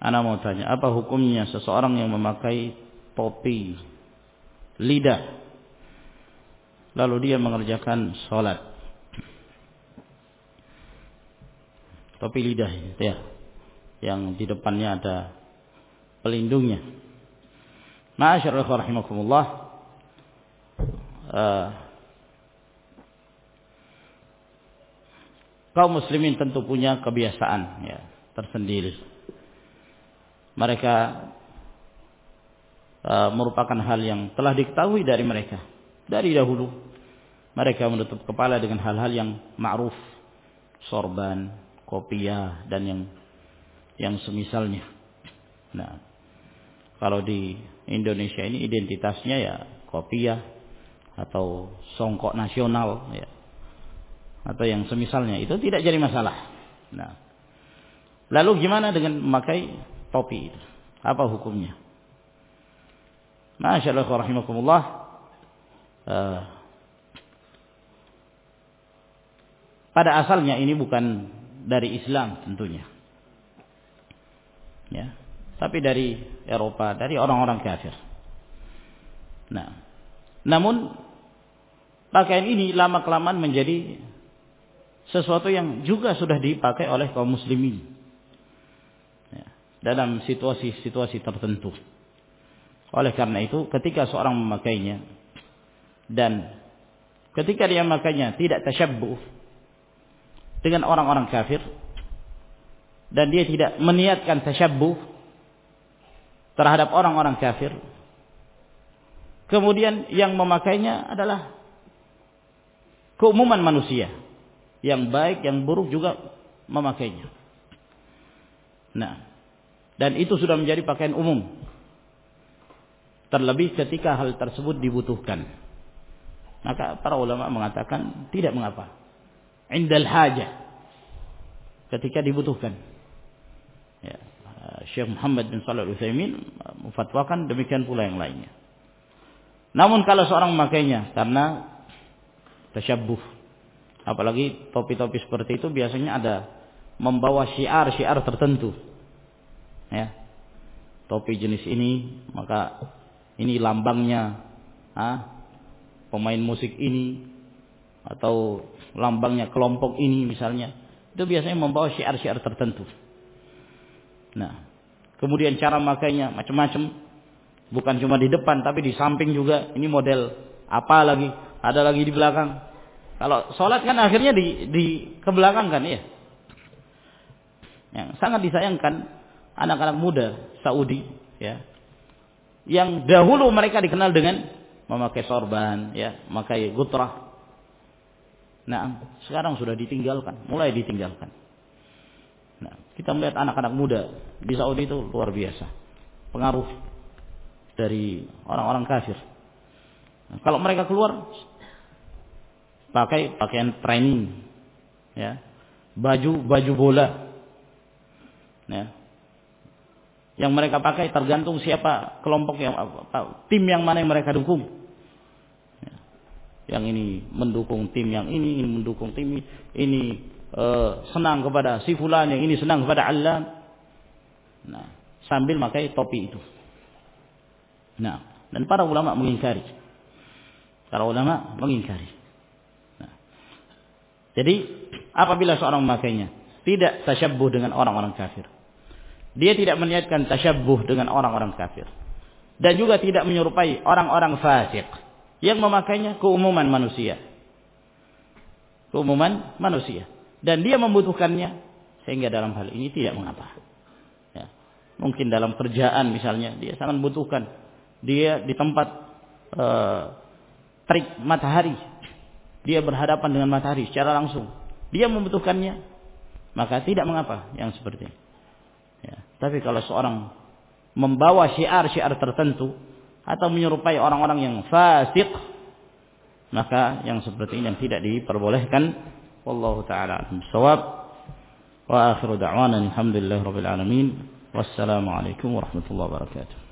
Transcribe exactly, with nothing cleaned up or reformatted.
Ana mau tanya, apa hukumnya seseorang yang memakai topi lidah lalu dia mengerjakan sholat? Topi lidah ya, yang di depannya ada pelindungnya. Ma'asyiral rahimakumullah, uh, kaum muslimin tentu punya kebiasaan ya tersendiri. Mereka uh, merupakan hal yang telah diketahui dari mereka dari dahulu. Mereka menutup kepala dengan hal-hal yang ma'ruf, sorban, kopiah dan yang yang semisalnya. Nah, kalau di Indonesia ini identitasnya ya kopiah atau songkok nasional ya, atau yang semisalnya, itu tidak jadi masalah. Nah, lalu gimana dengan memakai topi itu? Apa hukumnya? Masyaallah rahimakumullah, uh, pada asalnya ini bukan dari Islam tentunya, ya, tapi dari Eropa, dari orang-orang kafir. Nah, namun pakaian ini lama kelamaan menjadi sesuatu yang juga sudah dipakai oleh kaum muslimin ya, dalam situasi-situasi tertentu. Oleh karena itu, ketika seorang memakainya dan ketika dia memakainya tidak tasyabbuh dengan orang-orang kafir dan dia tidak meniatkan tasyabbuh terhadap orang-orang kafir, kemudian yang memakainya adalah keumuman manusia, yang baik yang buruk juga memakainya. Nah, dan itu sudah menjadi pakaian umum, terlebih ketika hal tersebut dibutuhkan. Maka para ulama mengatakan tidak mengapa, indal hajah, ketika dibutuhkan ya. Syekh Muhammad bin Shalih Al-Utsaimin memfatwakan demikian pula yang lainnya. Namun kalau seorang memakainya karena tasyabbuh, apalagi topi-topi seperti itu biasanya ada membawa syiar-syiar tertentu ya. Topi jenis ini maka ini lambangnya ah, pemain musik ini, atau lambangnya kelompok ini misalnya. Itu biasanya membawa syiar-syiar tertentu. Nah, kemudian cara makainya macam-macam, bukan cuma di depan tapi di samping juga. Ini model apa lagi, ada lagi di belakang. Kalau sholat kan akhirnya di, di ke belakang kan ya. Yang sangat disayangkan anak-anak muda Saudi ya, yang dahulu mereka dikenal dengan memakai sorban ya, memakai gutrah. Nah, sekarang sudah ditinggalkan, mulai ditinggalkan. Nah, kita melihat anak-anak muda di Saudi itu luar biasa, pengaruh dari orang-orang kafir. Nah, kalau mereka keluar pakai pakaian training ya, baju baju bola ya, yang mereka pakai tergantung siapa kelompok yang apa, tim yang mana yang mereka dukung ya. Yang ini mendukung tim yang ini, ini mendukung tim ini, ini uh, senang kepada si fulan, yang ini senang kepada Allah. Nah, sambil pakai topi itu. Nah, dan para ulama mengingkari. Para ulama mengingkari. Nah, jadi apabila seorang memakainya tidak tasyabbuh dengan orang-orang kafir, dia tidak meniatkan tasyabbuh dengan orang-orang kafir, dan juga tidak menyerupai orang-orang fasik yang memakainya keumuman manusia. Keumuman manusia. Dan dia membutuhkannya, sehingga dalam hal ini tidak mengapa. Ya. Mungkin dalam kerjaan misalnya, dia sangat membutuhkan. Dia di tempat uh, terik matahari, dia berhadapan dengan matahari secara langsung, dia membutuhkannya, maka tidak mengapa yang seperti ini. Ya. Tapi kalau seorang membawa syiar-syiar tertentu atau menyerupai orang-orang yang fasik, maka yang seperti ini yang tidak diperbolehkan. Wallahu ta'ala a'lam bissawab. Wa akhiru da'wana alhamdulillahirabbil alamin. Wassalamu alaikum warahmatullahi wabarakatuh.